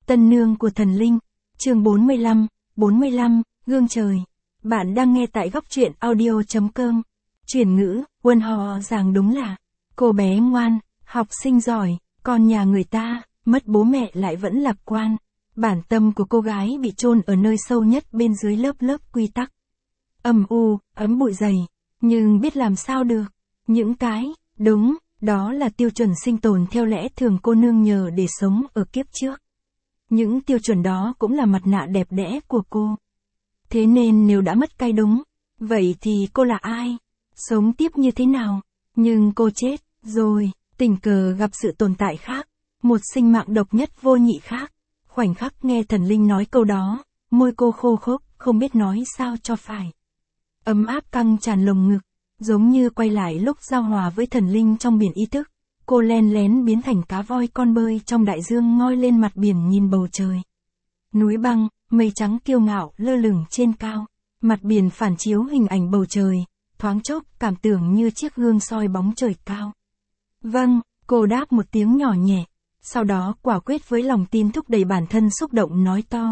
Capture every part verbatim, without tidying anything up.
Tân nương của thần linh. Chương bốn mươi lăm, bốn mươi lăm, gương trời. Bạn đang nghe tại góc truyện audio chấm com. Chuyển ngữ, Quân Hò giảng đúng là cô bé ngoan, học sinh giỏi, còn nhà người ta, mất bố mẹ lại vẫn lạc quan. Bản tâm của cô gái bị chôn ở nơi sâu nhất bên dưới lớp lớp quy tắc. Âm u, ấm bụi dày, nhưng biết làm sao được. Những cái, đúng, đó là tiêu chuẩn sinh tồn theo lẽ thường cô nương nhờ để sống ở kiếp trước. Những tiêu chuẩn đó cũng là mặt nạ đẹp đẽ của cô. Thế nên nếu đã mất cái đúng, vậy thì cô là ai? Sống tiếp như thế nào? Nhưng cô chết, rồi, tình cờ gặp sự tồn tại khác, một sinh mạng độc nhất vô nhị khác. Khoảnh khắc nghe thần linh nói câu đó, môi cô khô khốc, không biết nói sao cho phải. Ấm áp căng tràn lồng ngực, giống như quay lại lúc giao hòa với thần linh trong biển ý thức. Cô len lén biến thành cá voi con bơi trong đại dương ngoi lên mặt biển nhìn bầu trời. Núi băng, mây trắng kiêu ngạo lơ lửng trên cao, mặt biển phản chiếu hình ảnh bầu trời, thoáng chốc cảm tưởng như chiếc gương soi bóng trời cao. Vâng, cô đáp một tiếng nhỏ nhẹ, sau đó quả quyết với lòng tin thúc đẩy bản thân xúc động nói to.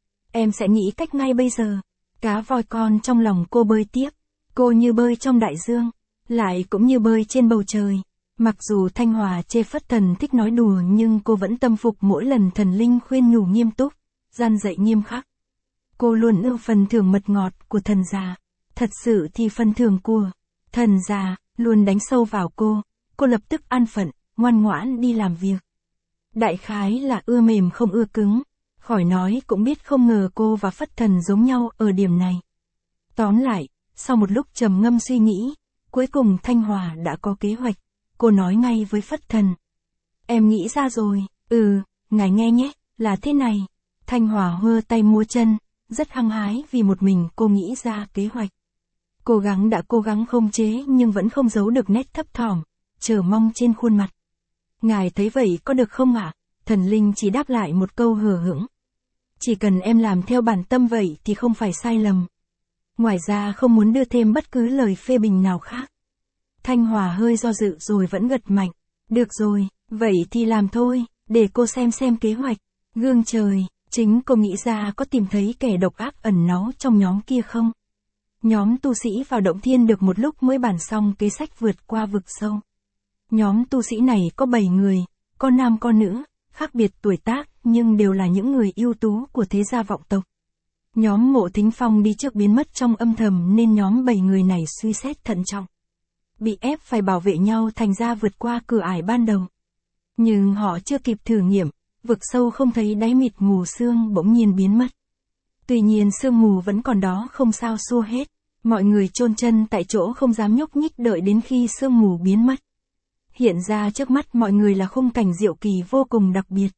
Em sẽ nghĩ cách ngay bây giờ. Cá voi con trong lòng cô bơi tiếp, cô như bơi trong đại dương, lại cũng như bơi trên bầu trời. Mặc dù Thanh Hòa chê phất thần thích nói đùa nhưng cô vẫn tâm phục mỗi lần thần linh khuyên nhủ nghiêm túc, gian dạy nghiêm khắc. Cô luôn ưa phần thưởng mật ngọt của thần già. Thật sự thì phần thưởng của thần già luôn đánh sâu vào cô, cô lập tức an phận, ngoan ngoãn đi làm việc. Đại khái là ưa mềm không ưa cứng, khỏi nói cũng biết không ngờ cô và phất thần giống nhau ở điểm này. Tóm lại, sau một lúc trầm ngâm suy nghĩ, cuối cùng Thanh Hòa đã có kế hoạch. Cô nói ngay với phất thần. Em nghĩ ra rồi, ừ, ngài nghe nhé, là thế này. Thanh Hòa hơ tay múa chân, rất hăng hái vì một mình cô nghĩ ra kế hoạch. Cố gắng đã cố gắng không chế nhưng vẫn không giấu được nét thấp thỏm, chờ mong trên khuôn mặt. Ngài thấy vậy có được không ạ? Thần linh chỉ đáp lại một câu hờ hững. Chỉ cần em làm theo bản tâm vậy thì không phải sai lầm. Ngoài ra không muốn đưa thêm bất cứ lời phê bình nào khác. Thanh Hòa hơi do dự rồi vẫn gật mạnh. Được rồi, vậy thì làm thôi, để cô xem xem kế hoạch. Gương trời, chính cô nghĩ ra có tìm thấy kẻ độc ác ẩn náu trong nhóm kia không? Nhóm tu sĩ vào động thiên được một lúc mới bàn xong kế sách vượt qua vực sâu. Nhóm tu sĩ này có bảy người, có nam có nữ, khác biệt tuổi tác nhưng đều là những người ưu tú của thế gia vọng tộc. Nhóm Mộ Thính Phong đi trước biến mất trong âm thầm nên nhóm bảy người này suy xét thận trọng. Bị ép phải bảo vệ nhau thành ra vượt qua cửa ải ban đầu. Nhưng họ chưa kịp thử nghiệm, vực sâu không thấy đáy mịt mù sương bỗng nhiên biến mất. Tuy nhiên sương mù vẫn còn đó không sao xua hết, mọi người chôn chân tại chỗ không dám nhúc nhích đợi đến khi sương mù biến mất. Hiện ra trước mắt mọi người là khung cảnh diệu kỳ vô cùng đặc biệt.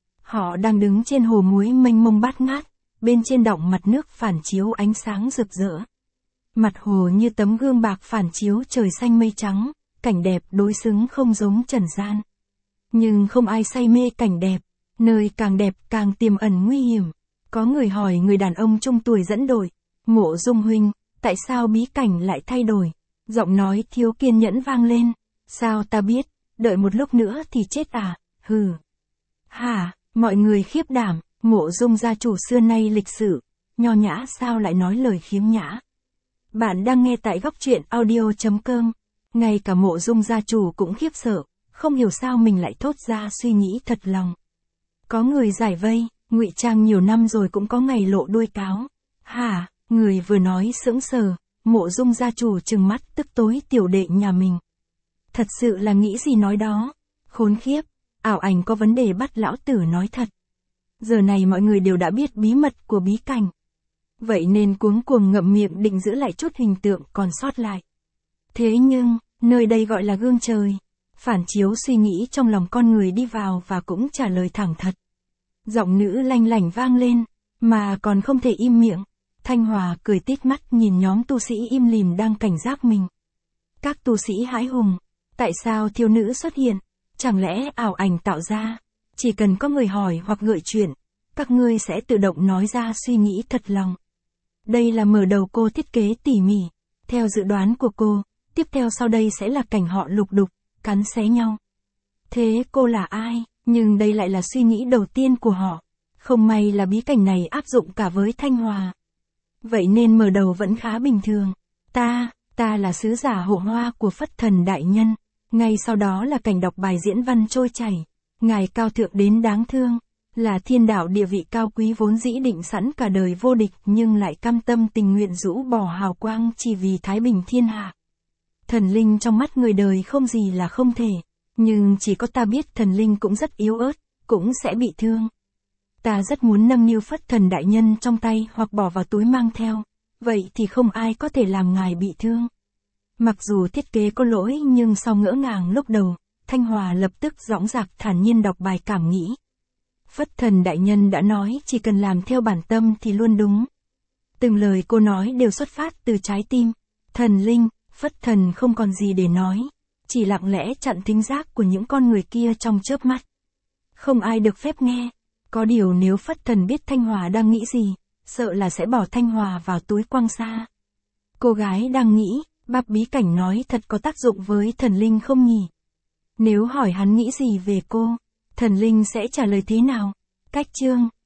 Họ đang đứng trên hồ muối mênh mông bát ngát, bên trên đọng mặt nước phản chiếu ánh sáng rực rỡ. Mặt hồ như tấm gương bạc phản chiếu trời xanh mây trắng, cảnh đẹp đối xứng không giống trần gian. Nhưng không ai say mê cảnh đẹp, nơi càng đẹp càng tiềm ẩn nguy hiểm. Có người hỏi người đàn ông trung tuổi dẫn đội, Mộ Dung huynh, tại sao bí cảnh lại thay đổi? Giọng nói thiếu kiên nhẫn vang lên, sao ta biết, đợi một lúc nữa thì chết à, hừ. Hả, mọi người khiếp đảm, Mộ Dung gia chủ xưa nay lịch sự, nho nhã sao lại nói lời khiếm nhã. Bạn đang nghe tại góc truyện audio chấm com. Ngay cả Mộ Dung gia chủ cũng khiếp sợ, không hiểu sao mình lại thốt ra suy nghĩ thật lòng. Có người giải vây, ngụy trang nhiều năm rồi cũng có ngày lộ đuôi cáo. Hả, người vừa nói sững sờ, Mộ Dung gia chủ trừng mắt tức tối tiểu đệ nhà mình. Thật sự là nghĩ gì nói đó, khốn khiếp, ảo ảnh có vấn đề bắt lão tử nói thật. Giờ này mọi người đều đã biết bí mật của bí cảnh. Vậy nên cuống cuồng ngậm miệng định giữ lại chút hình tượng còn sót lại. Thế nhưng, nơi đây gọi là gương trời. Phản chiếu suy nghĩ trong lòng con người đi vào và cũng trả lời thẳng thật. Giọng nữ lanh lảnh vang lên, mà còn không thể im miệng. Thanh Hòa cười tít mắt nhìn nhóm tu sĩ im lìm đang cảnh giác mình. Các tu sĩ hãi hùng, tại sao thiếu nữ xuất hiện? Chẳng lẽ ảo ảnh tạo ra? Chỉ cần có người hỏi hoặc gợi chuyện, các ngươi sẽ tự động nói ra suy nghĩ thật lòng. Đây là mở đầu cô thiết kế tỉ mỉ. Theo dự đoán của cô, tiếp theo sau đây sẽ là cảnh họ lục đục, cắn xé nhau. Thế cô là ai? Nhưng đây lại là suy nghĩ đầu tiên của họ. Không may là bí cảnh này áp dụng cả với Thanh Hòa. Vậy nên mở đầu vẫn khá bình thường. Ta, ta là sứ giả hộ hoa của Phất Thần đại nhân. Ngay sau đó là cảnh đọc bài diễn văn trôi chảy. Ngài cao thượng đến đáng thương, là thiên đạo địa vị cao quý vốn dĩ định sẵn cả đời vô địch nhưng lại cam tâm tình nguyện rũ bỏ hào quang chỉ vì thái bình thiên hạ. Thần linh trong mắt người đời không gì là không thể, nhưng chỉ có ta biết thần linh cũng rất yếu ớt, cũng sẽ bị thương. Ta rất muốn nâng niu Phất Thần đại nhân trong tay hoặc bỏ vào túi mang theo, vậy thì không ai có thể làm ngài bị thương. Mặc dù thiết kế có lỗi nhưng sau ngỡ ngàng lúc đầu, Thanh Hòa lập tức dõng dạc thản nhiên đọc bài cảm nghĩ. Phất Thần đại nhân đã nói chỉ cần làm theo bản tâm thì luôn đúng. Từng lời cô nói đều xuất phát từ trái tim. Thần linh, Phất Thần không còn gì để nói, chỉ lặng lẽ chặn thính giác của những con người kia trong chớp mắt. Không ai được phép nghe. Có điều nếu Phất Thần biết Thanh Hòa đang nghĩ gì, sợ là sẽ bỏ Thanh Hòa vào túi quăng xa. Cô gái đang nghĩ, bạp bí cảnh nói thật có tác dụng với thần linh không nhỉ? Nếu hỏi hắn nghĩ gì về cô, thần linh sẽ trả lời thế nào? Cách chương